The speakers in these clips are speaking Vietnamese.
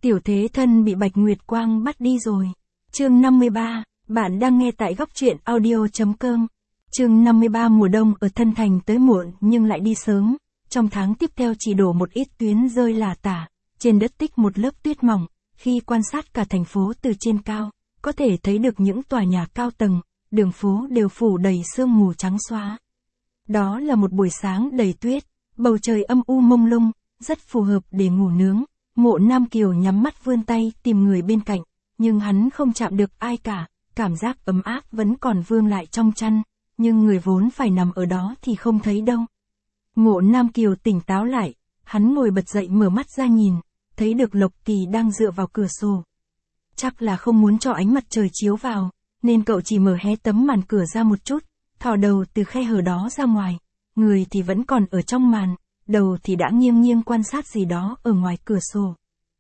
Tiểu thế thân bị Bạch Nguyệt Quang bắt đi rồi. Chương 53, bạn đang nghe tại góc truyện audio.com. Chương 53 mùa đông ở Thân Thành tới muộn nhưng lại đi sớm. Trong tháng tiếp theo chỉ đổ một ít tuyến rơi lả tả, trên đất tích một lớp tuyết mỏng. Khi quan sát cả thành phố từ trên cao, có thể thấy được những tòa nhà cao tầng, đường phố đều phủ đầy sương mù trắng xóa. Đó là một buổi sáng đầy tuyết, bầu trời âm u mông lung, rất phù hợp để ngủ nướng. Mộ Nam Kiều nhắm mắt vươn tay tìm người bên cạnh, nhưng hắn không chạm được ai cả, cảm giác ấm áp vẫn còn vương lại trong chăn, nhưng người vốn phải nằm ở đó thì không thấy đâu. Mộ Nam Kiều tỉnh táo lại, hắn ngồi bật dậy mở mắt ra nhìn, thấy được Lộc Kỳ đang dựa vào cửa sổ. Chắc là không muốn cho ánh mặt trời chiếu vào, nên cậu chỉ mở hé tấm màn cửa ra một chút, thò đầu từ khe hở đó ra ngoài, người thì vẫn còn ở trong màn, đầu thì đã nghiêng nghiêng quan sát gì đó ở ngoài cửa sổ.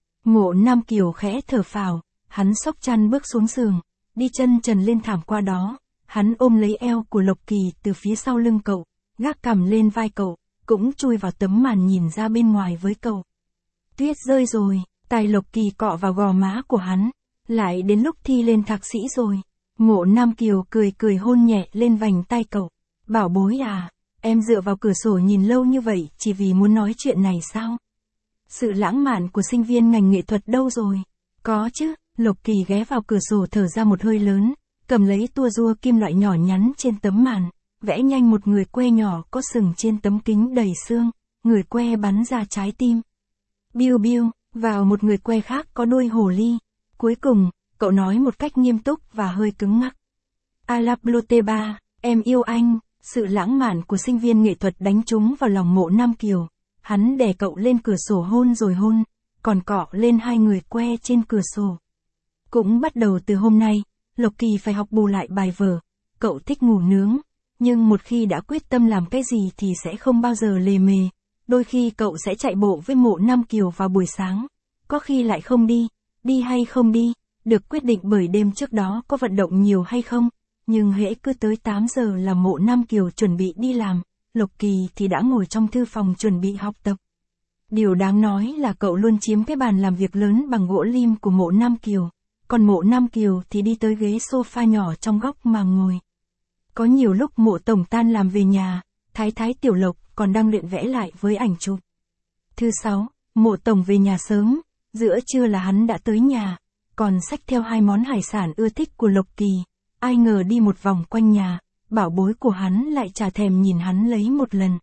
Mộ Nam Kiều khẽ thở phào, hắn xốc chăn bước xuống giường, đi chân trần lên thảm qua đó, hắn ôm lấy eo của Lộc Kỳ từ phía sau lưng cậu, gác cằm lên vai cậu, cũng chui vào tấm màn nhìn ra bên ngoài với cậu. Tuyết rơi rồi, tai Lộc Kỳ cọ vào gò má của hắn, lại đến lúc thi lên thạc sĩ rồi. Mộ Nam Kiều cười cười hôn nhẹ lên vành tai cậu, bảo bối à, em dựa vào cửa sổ nhìn lâu như vậy chỉ vì muốn nói chuyện này sao? Sự lãng mạn của sinh viên ngành nghệ thuật đâu rồi? Có chứ, Lộc Kỳ ghé vào cửa sổ thở ra một hơi lớn, cầm lấy tua rua kim loại nhỏ nhắn trên tấm màn, vẽ nhanh một người que nhỏ có sừng trên tấm kính đầy xương, người que bắn ra trái tim. Biu biu, vào một người que khác có đuôi hồ ly. Cuối cùng, cậu nói một cách nghiêm túc và hơi cứng ngắc. Alaploteba, em yêu anh. Sự lãng mạn của sinh viên nghệ thuật đánh trúng vào lòng Mộ Nam Kiều. Hắn đè cậu lên cửa sổ hôn rồi hôn, còn cọ lên hai người que trên cửa sổ. Cũng bắt đầu từ hôm nay, Lộc Kỳ phải học bù lại bài vở. Cậu thích ngủ nướng, nhưng một khi đã quyết tâm làm cái gì thì sẽ không bao giờ lề mề. Đôi khi cậu sẽ chạy bộ với Mộ Nam Kiều vào buổi sáng, có khi lại không đi, đi hay không đi, được quyết định bởi đêm trước đó có vận động nhiều hay không. Nhưng hễ cứ tới 8 giờ là Mộ Nam Kiều chuẩn bị đi làm, Lộc Kỳ thì đã ngồi trong thư phòng chuẩn bị học tập. Điều đáng nói là cậu luôn chiếm cái bàn làm việc lớn bằng gỗ lim của Mộ Nam Kiều, còn Mộ Nam Kiều thì đi tới ghế sofa nhỏ trong góc mà ngồi. Có nhiều lúc Mộ tổng tan làm về nhà, Thái Tiểu Lộc còn đang luyện vẽ lại với ảnh chụp. Thứ 6, Mộ tổng về nhà sớm, giữa trưa là hắn đã tới nhà, còn xách theo 2 món hải sản ưa thích của Lộc Kỳ. Ai ngờ đi một vòng quanh nhà, bảo bối của hắn lại chả thèm nhìn hắn lấy một lần.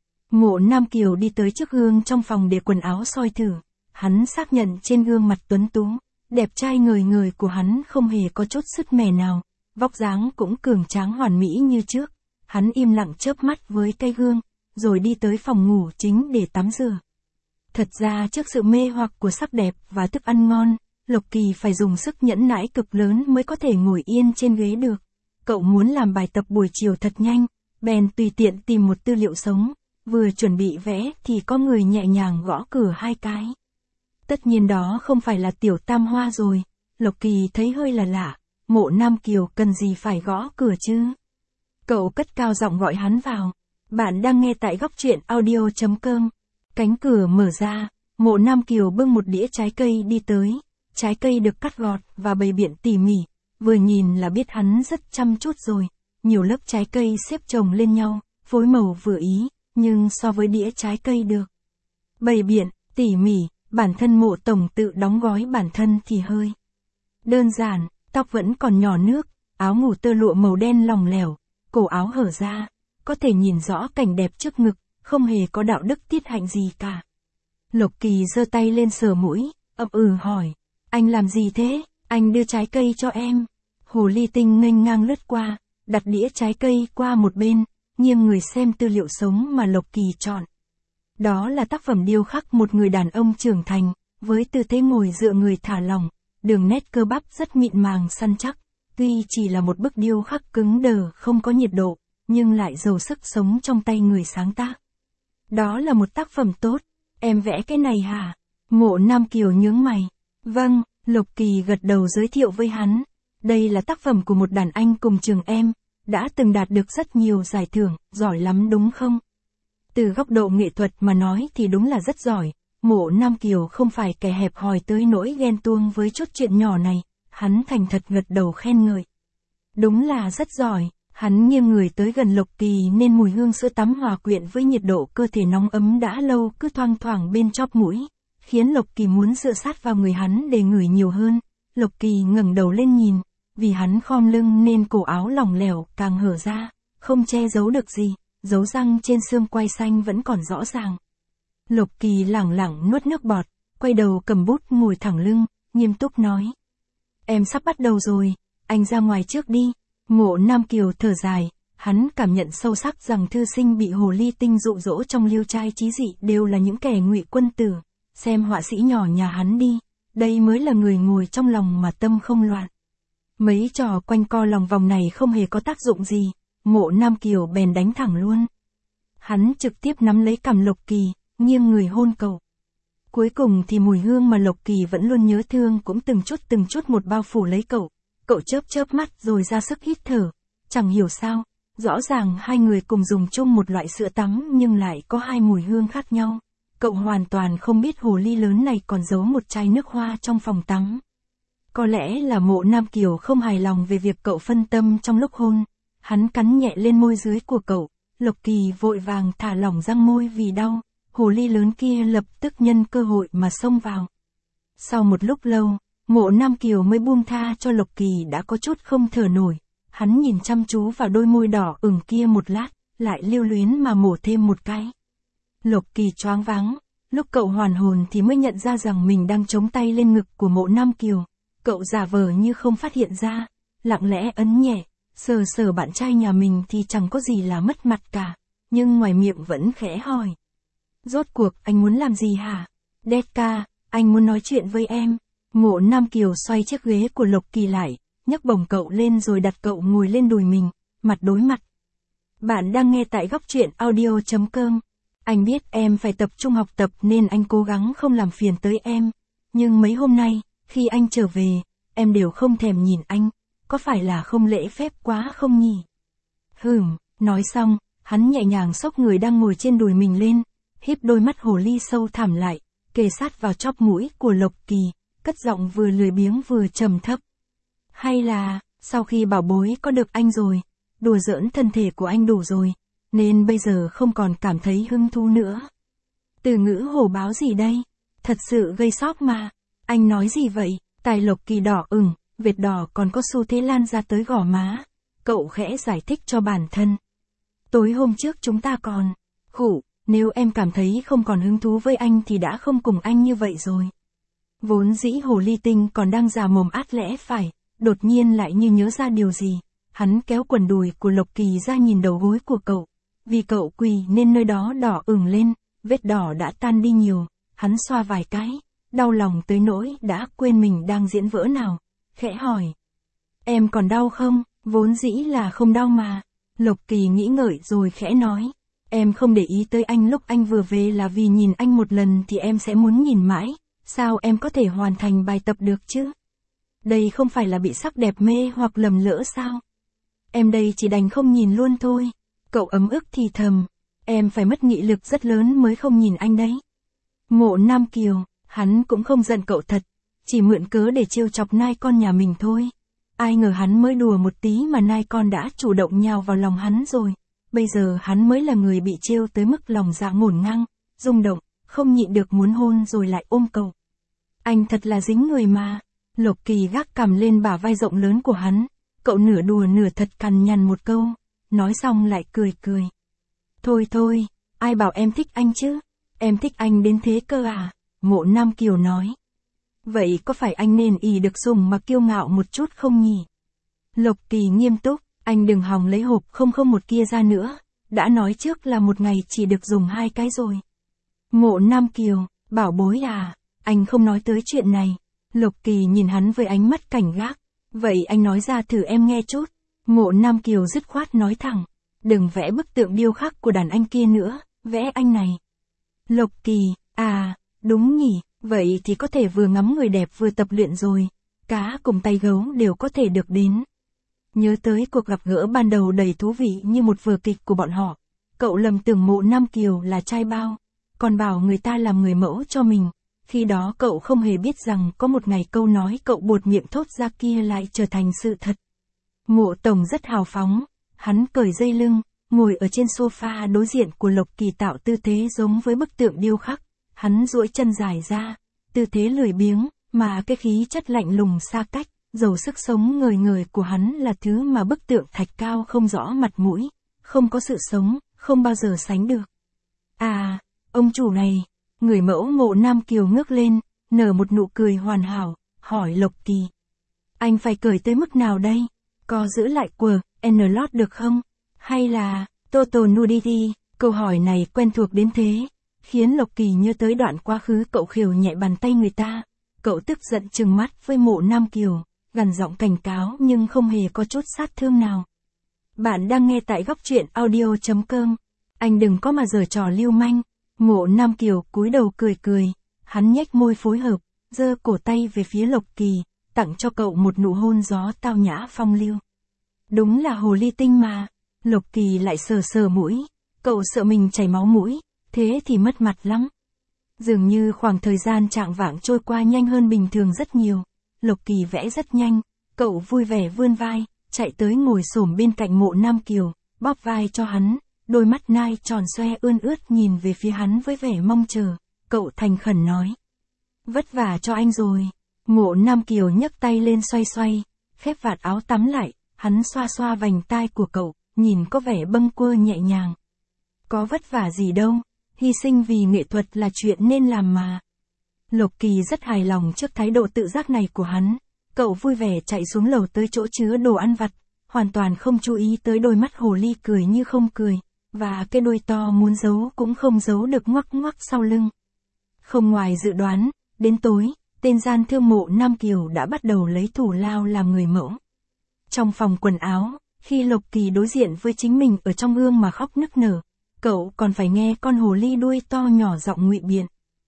Mộ Nam Kiều đi tới trước gương trong phòng để quần áo soi thử, hắn xác nhận trên gương mặt tuấn tú, đẹp trai ngời ngời của hắn không hề có chút sứt mẻ nào, vóc dáng cũng cường tráng hoàn mỹ như trước. Hắn im lặng chớp mắt với cây gương, rồi đi tới phòng ngủ chính để tắm rửa. Thật ra trước sự mê hoặc của sắc đẹp và thức ăn ngon, Lộc Kỳ phải dùng sức nhẫn nại cực lớn mới có thể ngồi yên trên ghế được. Cậu muốn làm bài tập buổi chiều thật nhanh, bèn tùy tiện tìm một tư liệu sống, vừa chuẩn bị vẽ thì có người nhẹ nhàng gõ cửa 2 cái. Tất nhiên đó không phải là Tiểu Tam Hoa rồi, Lộc Kỳ thấy hơi là lạ, Mộ Nam Kiều cần gì phải gõ cửa chứ? Cậu cất cao giọng gọi hắn vào. Bạn đang nghe tại góc truyện audio.com. Cánh cửa mở ra, Mộ Nam Kiều bưng một đĩa trái cây đi tới. Trái cây được cắt gọt và bày biện tỉ mỉ, vừa nhìn là biết hắn rất chăm chút rồi. Nhiều lớp trái cây xếp chồng lên nhau, phối màu vừa ý, nhưng so với đĩa trái cây được bày biện, tỉ mỉ, bản thân Mộ tổng tự đóng gói bản thân thì hơi đơn giản, tóc vẫn còn nhỏ nước, áo ngủ tơ lụa màu đen lỏng lẻo, cổ áo hở ra, có thể nhìn rõ cảnh đẹp trước ngực, không hề có đạo đức tiết hạnh gì cả. Lộc Kỳ giơ tay lên sờ mũi, hỏi, anh làm gì thế? Anh đưa trái cây cho em. Hồ ly tinh nghênh ngang lướt qua, đặt đĩa trái cây qua một bên, nghiêng người xem tư liệu sống mà Lộc Kỳ chọn. Đó là tác phẩm điêu khắc một người đàn ông trưởng thành, với tư thế ngồi dựa người thả lỏng, đường nét cơ bắp rất mịn màng săn chắc. Tuy chỉ là một bức điêu khắc cứng đờ không có nhiệt độ, nhưng lại giàu sức sống trong tay người sáng tác. Đó là một tác phẩm tốt, em vẽ cái này hả? Mộ Nam Kiều nhướng mày. Vâng, Lộc Kỳ gật đầu giới thiệu với hắn. Đây là tác phẩm của một đàn anh cùng trường em, đã từng đạt được rất nhiều giải thưởng, giỏi lắm đúng không? Từ góc độ nghệ thuật mà nói thì đúng là rất giỏi, Mộ Nam Kiều không phải kẻ hẹp hòi tới nỗi ghen tuông với chút chuyện nhỏ này, hắn thành thật gật đầu khen ngợi. Đúng là rất giỏi, hắn nghiêng người tới gần Lộc Kỳ nên mùi hương sữa tắm hòa quyện với nhiệt độ cơ thể nóng ấm đã lâu cứ thoang thoảng bên chóp mũi, khiến Lộc Kỳ muốn dựa sát vào người hắn để ngửi nhiều hơn. Lộc Kỳ ngẩng đầu lên nhìn, vì hắn khom lưng nên cổ áo lỏng lẻo càng hở ra, không che giấu được gì, dấu răng trên xương quai xanh vẫn còn rõ ràng. Lộc Kỳ lẳng lặng nuốt nước bọt, quay đầu cầm bút ngồi thẳng lưng, nghiêm túc nói. Em sắp bắt đầu rồi, anh ra ngoài trước đi. Mộ Nam Kiều thở dài, hắn cảm nhận sâu sắc rằng thư sinh bị hồ ly tinh dụ dỗ trong liêu trai chí dị đều là những kẻ ngụy quân tử. Xem họa sĩ nhỏ nhà hắn đi, đây mới là người ngồi trong lòng mà tâm không loạn. Mấy trò quanh co lòng vòng này không hề có tác dụng gì, Mộ Nam Kiều bèn đánh thẳng luôn. Hắn trực tiếp nắm lấy cằm Lộc Kỳ, nghiêng người hôn cậu. Cuối cùng thì mùi hương mà Lộc Kỳ vẫn luôn nhớ thương cũng từng chút một bao phủ lấy cậu. Cậu chớp chớp mắt rồi ra sức hít thở. Chẳng hiểu sao, rõ ràng hai người cùng dùng chung một loại sữa tắm nhưng lại có hai mùi hương khác nhau. Cậu hoàn toàn không biết hồ ly lớn này còn giấu một chai nước hoa trong phòng tắm. Có lẽ là Mộ Nam Kiều không hài lòng về việc cậu phân tâm trong lúc hôn. Hắn cắn nhẹ lên môi dưới của cậu. Lộc Kỳ vội vàng thả lỏng răng môi vì đau. Hồ ly lớn kia lập tức nhân cơ hội mà xông vào. Sau một lúc lâu, Mộ Nam Kiều mới buông tha cho Lộc Kỳ đã có chút không thở nổi. Hắn nhìn chăm chú vào đôi môi đỏ ửng kia một lát, lại lưu luyến mà mổ thêm một cái. Lộc Kỳ choáng váng, lúc cậu hoàn hồn thì mới nhận ra rằng mình đang chống tay lên ngực của Mộ Nam Kiều. Cậu giả vờ như không phát hiện ra, lặng lẽ ấn nhẹ, sờ sờ bạn trai nhà mình thì chẳng có gì là mất mặt cả, nhưng ngoài miệng vẫn khẽ hỏi. Rốt cuộc anh muốn làm gì hả? Detka, anh muốn nói chuyện với em. Mộ Nam Kiều xoay chiếc ghế của Lộc Kỳ lại, nhấc bổng cậu lên rồi đặt cậu ngồi lên đùi mình, mặt đối mặt. Bạn đang nghe tại góc truyện audio.com. Anh biết em phải tập trung học tập nên anh cố gắng không làm phiền tới em. Nhưng mấy hôm nay, khi anh trở về, em đều không thèm nhìn anh. Có phải là không lễ phép quá không nhỉ? Nói xong, hắn nhẹ nhàng xốc người đang ngồi trên đùi mình lên, híp đôi mắt hồ ly sâu thẳm lại, kề sát vào chóp mũi của Lộc Kỳ, cất giọng vừa lười biếng vừa trầm thấp. Hay là, sau khi bảo bối có được anh rồi, đùa giỡn thân thể của anh đủ rồi, nên bây giờ không còn cảm thấy hứng thú nữa. Từ ngữ hổ báo gì đây? Thật sự gây sốc mà. Anh nói gì vậy? Tai Lộc Kỳ đỏ ửng, vệt đỏ còn có xu thế lan ra tới gò má. Cậu khẽ giải thích cho bản thân. Tối hôm trước chúng ta còn nếu em cảm thấy không còn hứng thú với anh thì đã không cùng anh như vậy rồi. Vốn dĩ hồ ly tinh còn đang già mồm át lẽ phải, đột nhiên lại như nhớ ra điều gì. Hắn kéo quần đùi của Lộc Kỳ ra nhìn đầu gối của cậu. Vì cậu quỳ nên nơi đó đỏ ửng lên, vết đỏ đã tan đi nhiều. Hắn xoa vài cái, đau lòng tới nỗi đã quên mình đang diễn vỡ nào. Khẽ hỏi. Em còn đau không? Vốn dĩ là không đau mà. Lộc Kỳ nghĩ ngợi rồi khẽ nói. Em không để ý tới anh lúc anh vừa về là vì nhìn anh một lần thì em sẽ muốn nhìn mãi. Sao em có thể hoàn thành bài tập được chứ? Đây không phải là bị sắc đẹp mê hoặc lầm lỡ sao? Em đây chỉ đành không nhìn luôn thôi. Cậu ấm ức thì thầm. Em phải mất nghị lực rất lớn mới không nhìn anh đấy. Mộ Nam Kiều, hắn cũng không giận cậu thật. Chỉ mượn cớ để trêu chọc nai con nhà mình thôi. Ai ngờ hắn mới đùa một tí mà nai con đã chủ động nhào vào lòng hắn rồi. Bây giờ hắn mới là người bị trêu tới mức lòng dạ ngổn ngang, rung động, không nhịn được muốn hôn rồi lại ôm cậu. Anh thật là dính người mà. Lộc Kỳ gác cằm lên bả vai rộng lớn của hắn. Cậu nửa đùa nửa thật cằn nhằn một câu, nói xong lại cười cười. Thôi, ai bảo em thích anh chứ? Em thích anh đến thế cơ à? Mộ Nam Kiều nói. Vậy có phải anh nên ỷ được sủng mà kiêu ngạo một chút không nhỉ? Lộc Kỳ nghiêm túc, anh đừng hòng lấy hộp 001 kia ra nữa, đã nói trước là một ngày chỉ được dùng 2 cái rồi. Mộ Nam Kiều, bảo bối à, anh không nói tới chuyện này. Lộc Kỳ nhìn hắn với ánh mắt cảnh gác. Vậy anh nói ra thử em nghe chút. Mộ Nam Kiều dứt khoát nói thẳng. Đừng vẽ bức tượng điêu khắc của đàn anh kia nữa, vẽ anh này. Lộc Kỳ, à, đúng nhỉ, vậy thì có thể vừa ngắm người đẹp vừa tập luyện rồi. Cá cùng tay gấu đều có thể được đến. Nhớ tới cuộc gặp gỡ ban đầu đầy thú vị như một vở kịch của bọn họ. Cậu lầm tưởng Mộ Nam Kiều là trai bao. còn bảo người ta làm người mẫu cho mình. Khi đó cậu không hề biết rằng có một ngày câu nói cậu buột miệng thốt ra kia lại trở thành sự thật. Mộ Tổng rất hào phóng, hắn cởi dây lưng, ngồi ở trên sofa đối diện của Lộc Kỳ tạo tư thế giống với bức tượng điêu khắc, hắn duỗi chân dài ra, tư thế lười biếng, mà cái khí chất lạnh lùng xa cách, dầu sức sống ngời ngời của hắn là thứ mà bức tượng thạch cao không rõ mặt mũi, không có sự sống, không bao giờ sánh được. À, ông chủ này, người mẫu Mộ Nam Kiều ngước lên, nở một nụ cười hoàn hảo, hỏi Lộc Kỳ. Anh phải cởi tới mức nào đây? Có giữ lại quờ, N-Lot được không? Hay là, Total Nudity? Câu hỏi này quen thuộc đến thế, khiến Lộc Kỳ nhớ tới đoạn quá khứ cậu khều nhẹ bàn tay người ta. Cậu tức giận trừng mắt với Mộ Nam Kiều, gằn giọng cảnh cáo nhưng không hề có chút sát thương nào. Bạn đang nghe tại góc truyện audio.com. Anh đừng có mà giở trò lưu manh. Mộ Nam Kiều cúi đầu cười cười, hắn nhếch môi phối hợp, giơ cổ tay về phía Lộc Kỳ, tặng cho cậu một nụ hôn gió tao nhã phong lưu. Đúng là hồ ly tinh mà. Lộc Kỳ lại sờ sờ mũi, cậu sợ mình chảy máu mũi, thế thì mất mặt lắm. Dường như khoảng thời gian trạng vạng trôi qua nhanh hơn bình thường rất nhiều. Lộc Kỳ vẽ rất nhanh, cậu vui vẻ vươn vai, chạy tới ngồi xổm bên cạnh Mộ Nam Kiều, bóp vai cho hắn, đôi mắt nai tròn xoe ươn ướt nhìn về phía hắn với vẻ mong chờ, cậu thành khẩn nói. Vất vả cho anh rồi. Mộ Nam Kiều nhấc tay lên xoay xoay, khép vạt áo tắm lại, hắn xoa xoa vành tai của cậu, nhìn có vẻ bâng quơ nhẹ nhàng. Có vất vả gì đâu, hy sinh vì nghệ thuật là chuyện nên làm mà. Lộc Kỳ rất hài lòng trước thái độ tự giác này của hắn, cậu vui vẻ chạy xuống lầu tới chỗ chứa đồ ăn vặt, hoàn toàn không chú ý tới đôi mắt hồ ly cười như không cười, và cái đuôi to muốn giấu cũng không giấu được ngoắc ngoắc sau lưng. Không ngoài dự đoán, đến tối, tên gian thương Mộ Nam Kiều đã bắt đầu lấy thủ lao làm người mẫu. Trong phòng quần áo, khi Lộc Kỳ đối diện với chính mình ở trong gương mà khóc nức nở, cậu còn phải nghe con hồ ly đuôi to nhỏ giọng ngụy biện.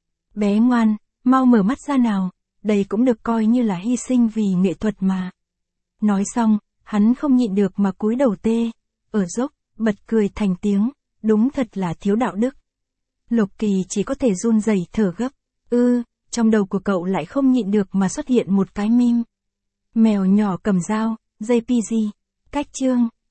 Bé ngoan, mau mở mắt ra nào, đây cũng được coi như là hy sinh vì nghệ thuật mà. Nói xong, hắn không nhịn được mà cúi đầu tê, ở dốc, bật cười thành tiếng, đúng thật là thiếu đạo đức. Lộc Kỳ chỉ có thể run rẩy thở gấp, trong đầu của cậu lại không nhịn được mà xuất hiện một cái meme. Mèo nhỏ cầm dao, JPG, cách chương.